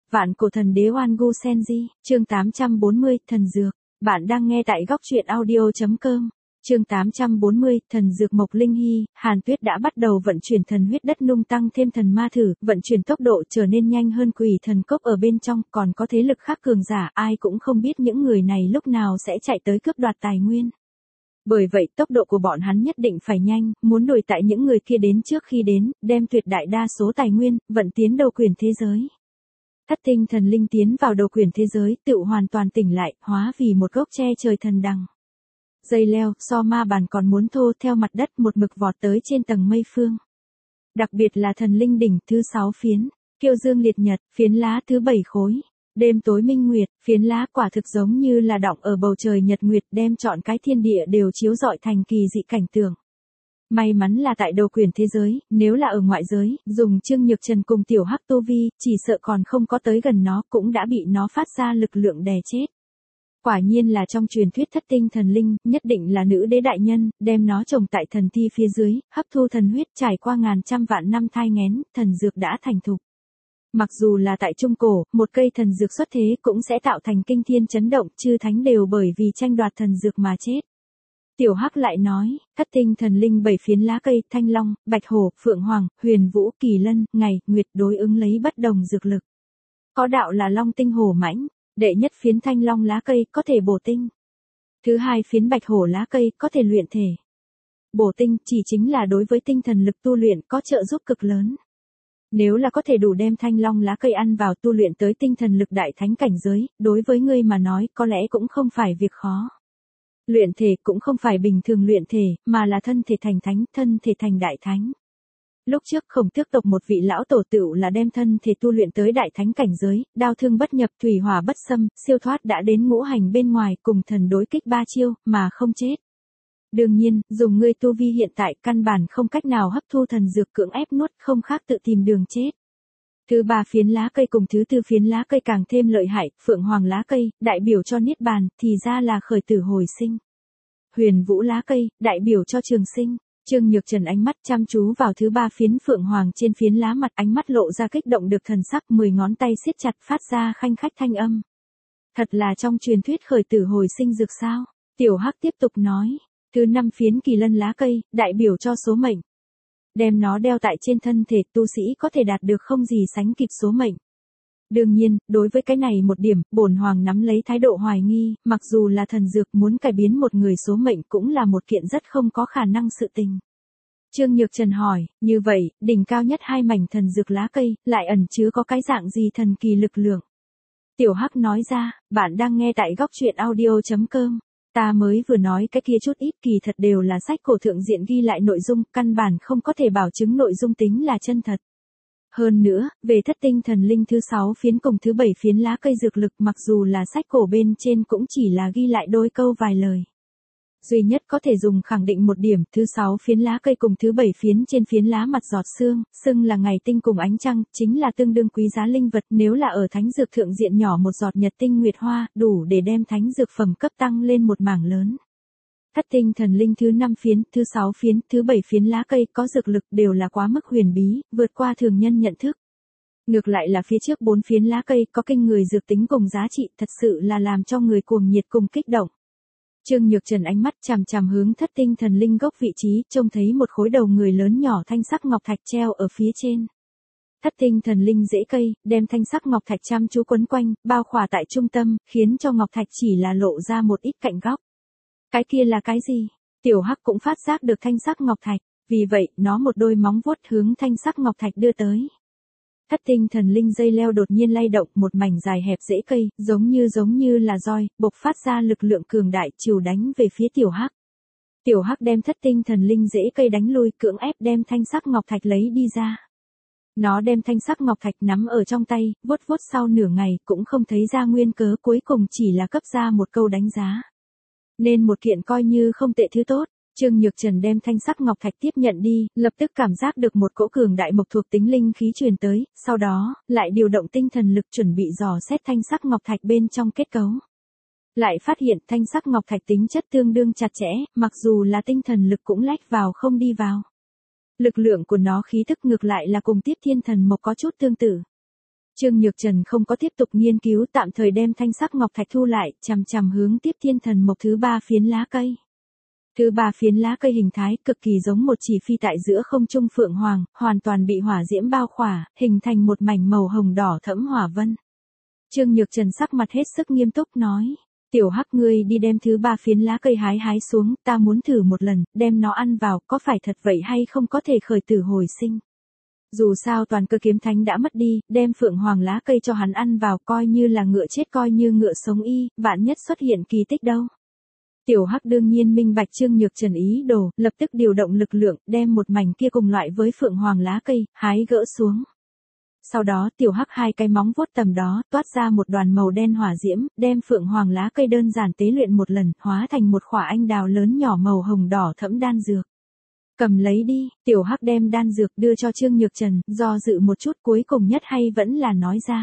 Vạn cổ thần đế Oan Gu Senji, chương 840, thần dược. Bạn đang nghe tại góc truyện audio.com. Chương 840, thần dược Mộc Linh Hy. Hàn Tuyết đã bắt đầu vận chuyển thần huyết đất nung tăng thêm thần ma thử, vận chuyển tốc độ trở nên nhanh hơn quỷ thần cốc ở bên trong, còn có thế lực khác cường giả, ai cũng không biết những người này lúc nào sẽ chạy tới cướp đoạt tài nguyên. Bởi vậy tốc độ của bọn hắn nhất định phải nhanh, muốn đuổi tại những người kia đến trước khi đến, đem tuyệt đại đa số tài nguyên, vận tiến đầu quyền thế giới. Thất tinh thần linh tiến vào đầu quyền thế giới, tự hoàn toàn tỉnh lại, hóa vì một gốc tre trời thần đằng. Dây leo, so ma bàn còn muốn thô theo mặt đất một mực vọt tới trên tầng mây phương. Đặc biệt là thần linh đỉnh thứ 6 phiến, kiêu dương liệt nhật, phiến lá thứ 7 khối. Đêm tối minh nguyệt, phiến lá quả thực giống như là đọng ở bầu trời nhật nguyệt, đem trọn cái thiên địa đều chiếu rọi thành kỳ dị cảnh tượng. May mắn là tại đầu quyền thế giới, nếu là ở ngoại giới, dùng Trương Nhược Trần cùng tiểu hắc tu vi, chỉ sợ còn không có tới gần nó cũng đã bị nó phát ra lực lượng đè chết. Quả nhiên là trong truyền thuyết thất tinh thần linh, nhất định là nữ đế đại nhân, đem nó trồng tại thần thi phía dưới, hấp thu thần huyết trải qua ngàn trăm vạn năm thai nghén, thần dược đã thành thục. Mặc dù là tại Trung Cổ, một cây thần dược xuất thế cũng sẽ tạo thành kinh thiên chấn động, chư thánh đều bởi vì tranh đoạt thần dược mà chết. Tiểu Hắc lại nói, thất tinh thần linh 7 phiến lá cây, thanh long, bạch hổ, phượng hoàng, huyền vũ, kỳ lân, ngày, nguyệt đối ứng lấy bất đồng dược lực. Có đạo là long tinh hổ mãnh, đệ nhất phiến thanh long lá cây có thể bổ tinh. Thứ hai phiến bạch hổ lá cây có thể luyện thể. Bổ tinh chỉ chính là đối với tinh thần lực tu luyện có trợ giúp cực lớn. Nếu là có thể đủ đem thanh long lá cây ăn vào tu luyện tới tinh thần lực đại thánh cảnh giới, đối với ngươi mà nói có lẽ cũng không phải việc khó. Luyện thể cũng không phải bình thường luyện thể, mà là thân thể thành thánh, thân thể thành đại thánh. Lúc trước Khổng Tước tộc một vị lão tổ tựu là đem thân thể tu luyện tới đại thánh cảnh giới, đao thương bất nhập, thủy hỏa bất xâm, siêu thoát đã đến ngũ hành bên ngoài, cùng thần đối kích 3 chiêu, mà không chết. Đương nhiên, dùng ngươi tu vi hiện tại căn bản không cách nào hấp thu thần dược cưỡng ép nuốt, không khác tự tìm đường chết. Thứ 3 phiến lá cây cùng thứ 4 phiến lá cây càng thêm lợi hại, phượng hoàng lá cây, đại biểu cho niết bàn, thì ra là khởi tử hồi sinh. Huyền vũ lá cây, đại biểu cho trường sinh. Trương Nhược Trần ánh mắt chăm chú vào thứ 3 phiến phượng hoàng trên phiến lá mặt, ánh mắt lộ ra kích động được thần sắc, 10 ngón tay siết chặt phát ra khanh khách thanh âm. Thật là trong truyền thuyết khởi tử hồi sinh dược sao? Tiểu Hắc tiếp tục nói. Thứ 5 phiến kỳ lân lá cây, đại biểu cho số mệnh. Đem nó đeo tại trên thân thể, tu sĩ có thể đạt được không gì sánh kịp số mệnh. Đương nhiên, đối với cái này một điểm, bổn hoàng nắm lấy thái độ hoài nghi, mặc dù là thần dược muốn cải biến một người số mệnh cũng là một kiện rất không có khả năng sự tình. Trương Nhược Trần hỏi, như vậy, đỉnh cao nhất 2 mảnh thần dược lá cây, lại ẩn chứa có cái dạng gì thần kỳ lực lượng? Tiểu Hắc nói ra, bạn đang nghe tại góc truyện audio.com. Ta mới vừa nói cái kia chút ít kỳ thật đều là sách cổ thượng diện ghi lại nội dung, căn bản không có thể bảo chứng nội dung tính là chân thật. Hơn nữa, về thất tinh thần linh thứ 6 phiến cùng thứ 7 phiến lá cây dược lực, mặc dù là sách cổ bên trên cũng chỉ là ghi lại đôi câu vài lời. Duy nhất có thể dùng khẳng định một điểm, thứ 6 phiến lá cây cùng thứ 7 phiến trên phiến lá mặt giọt sương, sưng là ngày tinh cùng ánh trăng, chính là tương đương quý giá linh vật, nếu là ở thánh dược thượng diện nhỏ một giọt nhật tinh nguyệt hoa, đủ để đem thánh dược phẩm cấp tăng lên một mảng lớn. Thất tinh thần linh thứ 5 phiến, thứ 6 phiến, thứ 7 phiến lá cây có dược lực đều là quá mức huyền bí, vượt qua thường nhân nhận thức. Ngược lại là phía trước 4 phiến lá cây có kinh người dược tính cùng giá trị, thật sự là làm cho người cuồng nhiệt cùng kích động. Trương Nhược Trần ánh mắt chằm chằm hướng thất tinh thần linh gốc vị trí, trông thấy một khối đầu người lớn nhỏ thanh sắc ngọc thạch treo ở phía trên. Thất tinh thần linh rễ cây, đem thanh sắc ngọc thạch chăm chú quấn quanh, bao khỏa tại trung tâm, khiến cho ngọc thạch chỉ là lộ ra một ít cạnh góc. Cái kia là cái gì? Tiểu Hắc cũng phát giác được thanh sắc ngọc thạch, vì vậy, nó một đôi móng vuốt hướng thanh sắc ngọc thạch đưa tới. Thất tinh thần linh dây leo đột nhiên lay động, một mảnh dài hẹp rễ cây, giống như là roi, bộc phát ra lực lượng cường đại chiều đánh về phía Tiểu Hắc. Tiểu Hắc đem thất tinh thần linh rễ cây đánh lui, cưỡng ép đem thanh sắc ngọc thạch lấy đi ra. Nó đem thanh sắc ngọc thạch nắm ở trong tay, vuốt vuốt sau nửa ngày cũng không thấy ra nguyên cớ, cuối cùng chỉ là cấp ra một câu đánh giá. Nên một kiện coi như không tệ thứ tốt. Trương Nhược Trần đem thanh sắc ngọc thạch tiếp nhận đi, lập tức cảm giác được một cỗ cường đại mộc thuộc tính linh khí truyền tới, sau đó, lại điều động tinh thần lực chuẩn bị dò xét thanh sắc ngọc thạch bên trong kết cấu. Lại phát hiện thanh sắc ngọc thạch tính chất tương đương chặt chẽ, mặc dù là tinh thần lực cũng lách vào không đi vào. Lực lượng của nó khí tức ngược lại là cùng Tiếp Thiên Thần Mộc có chút tương tự. Trương Nhược Trần không có tiếp tục nghiên cứu, tạm thời đem thanh sắc ngọc thạch thu lại, chằm chằm hướng Tiếp Thiên Thần Mộc thứ 3 phiến lá cây. Thứ 3 phiến lá cây hình thái cực kỳ giống một chỉ phi tại giữa không trung phượng hoàng, hoàn toàn bị hỏa diễm bao khỏa, hình thành một mảnh màu hồng đỏ thẫm hỏa vân. Trương Nhược Trần sắc mặt hết sức nghiêm túc nói, tiểu hắc ngươi đi đem thứ 3 phiến lá cây hái xuống, ta muốn thử một lần, đem nó ăn vào, có phải thật vậy hay không có thể khởi tử hồi sinh. Dù sao toàn cơ kiếm thánh đã mất đi, đem phượng hoàng lá cây cho hắn ăn vào coi như là ngựa chết coi như ngựa sống y, vạn nhất xuất hiện kỳ tích đâu. Tiểu hắc đương nhiên minh bạch Trương Nhược Trần ý đồ, lập tức điều động lực lượng, đem một mảnh kia cùng loại với phượng hoàng lá cây, hái gỡ xuống. Sau đó tiểu hắc hai cái móng vuốt tầm đó, toát ra một đoàn màu đen hỏa diễm, đem phượng hoàng lá cây đơn giản tế luyện một lần, hóa thành một khỏa anh đào lớn nhỏ màu hồng đỏ thẫm đan dược. Cầm lấy đi, tiểu hắc đem đan dược đưa cho Trương Nhược Trần, do dự một chút cuối cùng nhất hay vẫn là nói ra.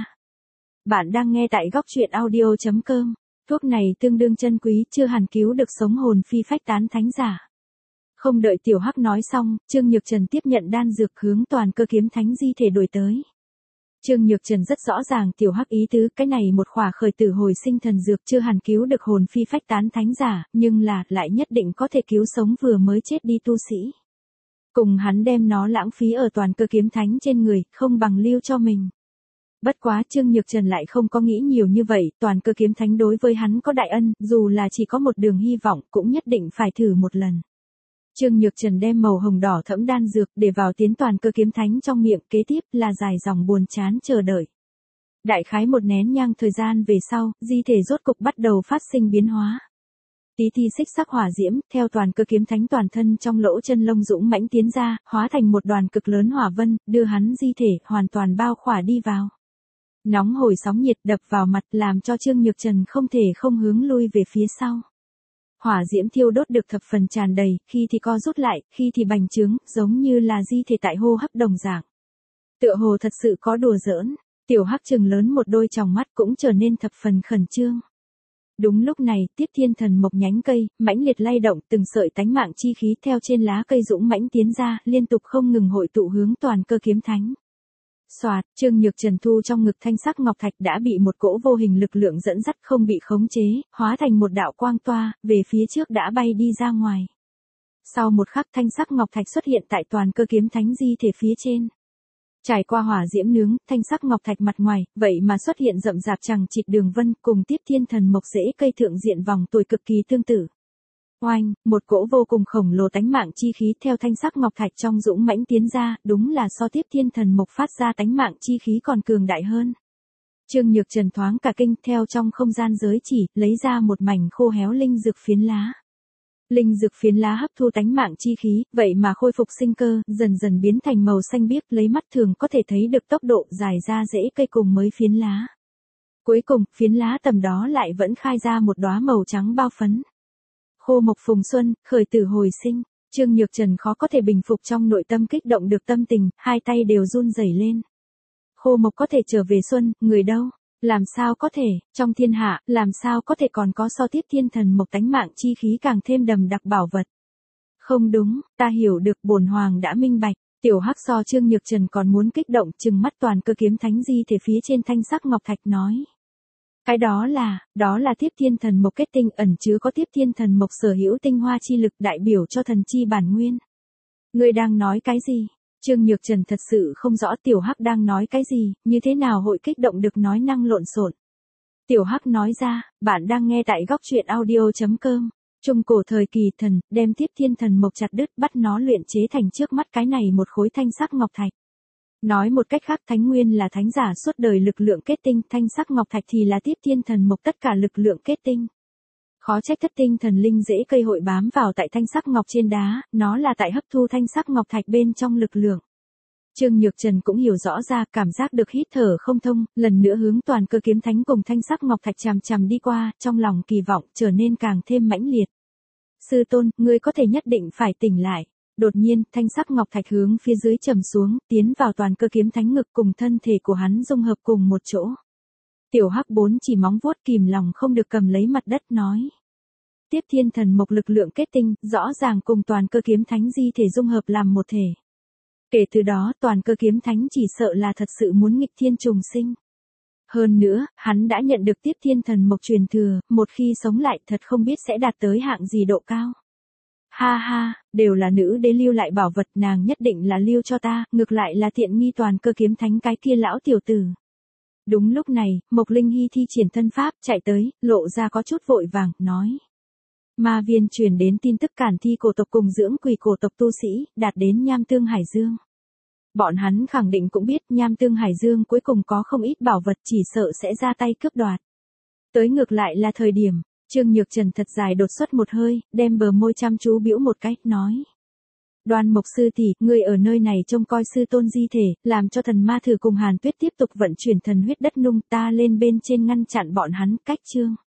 Bạn đang nghe tại góc truyện audio.com. Thuốc này tương đương chân quý, chưa hẳn cứu được sống hồn phi phách tán thánh giả. Không đợi tiểu hắc nói xong, Trương Nhược Trần tiếp nhận đan dược hướng toàn cơ kiếm thánh di thể đổi tới. Trương Nhược Trần rất rõ ràng tiểu hắc ý tứ, cái này một khỏa khởi tử hồi sinh thần dược chưa hẳn cứu được hồn phi phách tán thánh giả, nhưng là lại nhất định có thể cứu sống vừa mới chết đi tu sĩ. Cùng hắn đem nó lãng phí ở toàn cơ kiếm thánh trên người, không bằng lưu cho mình. Bất quá Trương Nhược Trần lại không có nghĩ nhiều như vậy, toàn cơ kiếm thánh đối với hắn có đại ân, dù là chỉ có một đường hy vọng cũng nhất định phải thử một lần. Trương Nhược Trần đem màu hồng đỏ thẫm đan dược để vào tiến toàn cơ kiếm thánh trong miệng, kế tiếp là dài dòng buồn chán chờ đợi. Đại khái một nén nhang thời gian về sau, di thể rốt cục bắt đầu phát sinh biến hóa. Tí ti xích sắc hỏa diễm, theo toàn cơ kiếm thánh toàn thân trong lỗ chân lông dũng mãnh tiến ra, hóa thành một đoàn cực lớn hỏa vân, đưa hắn di thể hoàn toàn bao khỏa đi vào. Nóng hổi sóng nhiệt đập vào mặt làm cho Trương Nhược Trần không thể không hướng lui về phía sau. Hỏa diễm thiêu đốt được thập phần tràn đầy, khi thì co rút lại, khi thì bành trướng, giống như là di thể tại hô hấp đồng dạng. Tựa hồ thật sự có đùa giỡn, tiểu hắc trừng lớn một đôi tròng mắt cũng trở nên thập phần khẩn trương. Đúng lúc này, Tiếp Thiên Thần Mộc nhánh cây, mãnh liệt lay động, từng sợi tánh mạng chi khí theo trên lá cây dũng mãnh tiến ra, liên tục không ngừng hội tụ hướng toàn cơ kiếm thánh. Soạt, Trương Nhược Trần thu trong ngực thanh sắc ngọc thạch đã bị một cỗ vô hình lực lượng dẫn dắt không bị khống chế, hóa thành một đạo quang toa, về phía trước đã bay đi ra ngoài. Sau một khắc thanh sắc ngọc thạch xuất hiện tại toàn cơ kiếm thánh di thể phía trên. Trải qua hỏa diễm nướng, thanh sắc ngọc thạch mặt ngoài, vậy mà xuất hiện rậm rạp chằng chịt đường vân cùng Tiếp Thiên Thần Mộc rễ cây thượng diện vòng tuổi cực kỳ tương tự. Oanh, một cỗ vô cùng khổng lồ tánh mạng chi khí theo thanh sắc ngọc thạch trong dũng mãnh tiến ra, đúng là so Tiếp Thiên Thần Mộc phát ra tánh mạng chi khí còn cường đại hơn. Trương Nhược Trần thoáng cả kinh, theo trong không gian giới chỉ, lấy ra một mảnh khô héo linh dược phiến lá. Linh dược phiến lá hấp thu tánh mạng chi khí, vậy mà khôi phục sinh cơ, dần dần biến thành màu xanh biếc, lấy mắt thường có thể thấy được tốc độ dài ra rễ cây cùng mấy phiến lá. Cuối cùng, phiến lá tầm đó lại vẫn khai ra một đóa màu trắng bao phấn. Khô mộc phùng xuân, khởi tử hồi sinh, Trương Nhược Trần khó có thể bình phục trong nội tâm kích động được tâm tình, hai tay đều run rẩy lên. Khô mộc có thể trở về xuân, người đâu? Làm sao có thể, trong thiên hạ, làm sao có thể còn có so Tiếp Thiên Thần Mộc tánh mạng chi khí càng thêm đầm đặc bảo vật? Không đúng, ta hiểu được, bổn hoàng đã minh bạch. Tiểu hắc so Trương Nhược Trần còn muốn kích động, trừng mắt toàn cơ kiếm thánh di thể phía trên thanh sắc ngọc thạch nói. Cái đó là Tiếp Thiên Thần Mộc kết tinh, ẩn chứa có Tiếp Thiên Thần Mộc sở hữu tinh hoa chi lực, đại biểu cho thần chi bản nguyên. Ngươi đang nói cái gì? Trương Nhược Trần thật sự không rõ tiểu hắc đang nói cái gì, như thế nào hội kích động được nói năng lộn xộn. Tiểu hắc nói ra, bạn đang nghe tại góc truyện audio.com. Trung cổ thời kỳ thần, đem Tiếp Thiên Thần Mộc chặt đứt, bắt nó luyện chế thành trước mắt cái này một khối thanh sắc ngọc thạch. Nói một cách khác, thánh nguyên là thánh giả suốt đời lực lượng kết tinh, thanh sắc ngọc thạch thì là Tiếp Thiên Thần Mộc tất cả lực lượng kết tinh. Khó trách thất tinh thần linh rễ cây hội bám vào tại thanh sắc ngọc trên đá, nó là tại hấp thu thanh sắc ngọc thạch bên trong lực lượng. Trương Nhược Trần cũng hiểu rõ ra, cảm giác được hít thở không thông, lần nữa hướng toàn cơ kiếm thánh cùng thanh sắc ngọc thạch chằm chằm đi qua, trong lòng kỳ vọng trở nên càng thêm mãnh liệt. Sư tôn, ngươi có thể nhất định phải tỉnh lại. Đột nhiên, thanh sắc ngọc thạch hướng phía dưới trầm xuống, tiến vào toàn cơ kiếm thánh ngực cùng thân thể của hắn dung hợp cùng một chỗ. Tiểu hắc bốn chỉ móng vuốt kìm lòng không được cầm lấy mặt đất nói. Tiếp Thiên Thần Mộc lực lượng kết tinh, rõ ràng cùng toàn cơ kiếm thánh di thể dung hợp làm một thể. Kể từ đó toàn cơ kiếm thánh chỉ sợ là thật sự muốn nghịch thiên trùng sinh. Hơn nữa, hắn đã nhận được tiếp thiên thần mộc truyền thừa, một khi sống lại thật không biết sẽ đạt tới hạng gì độ cao. Ha ha, đều là nữ đế lưu lại bảo vật, nàng nhất định là lưu cho ta, ngược lại là tiện nghi toàn cơ kiếm thánh cái kia lão tiểu tử. Đúng lúc này, Mộc Linh Hy thi triển thân pháp, chạy tới, lộ ra có chút vội vàng, nói. Ma viên truyền đến tin tức Cản Thi cổ tộc cùng dưỡng quỷ cổ tộc tu sĩ, đạt đến Nham Tương Hải Dương. Bọn hắn khẳng định cũng biết Nham Tương Hải Dương cuối cùng có không ít bảo vật, chỉ sợ sẽ ra tay cướp đoạt. Tới ngược lại là thời điểm, Trương Nhược Trần thật dài đột xuất một hơi, đem bờ môi chăm chú bĩu một cái, nói. Đoan Mộc sư tỷ, ngươi ở nơi này trông coi sư tôn di thể, làm cho thần ma thử cùng Hàn Tuyết tiếp tục vận chuyển thần huyết đất nung, ta lên bên trên ngăn chặn bọn hắn, cách chương.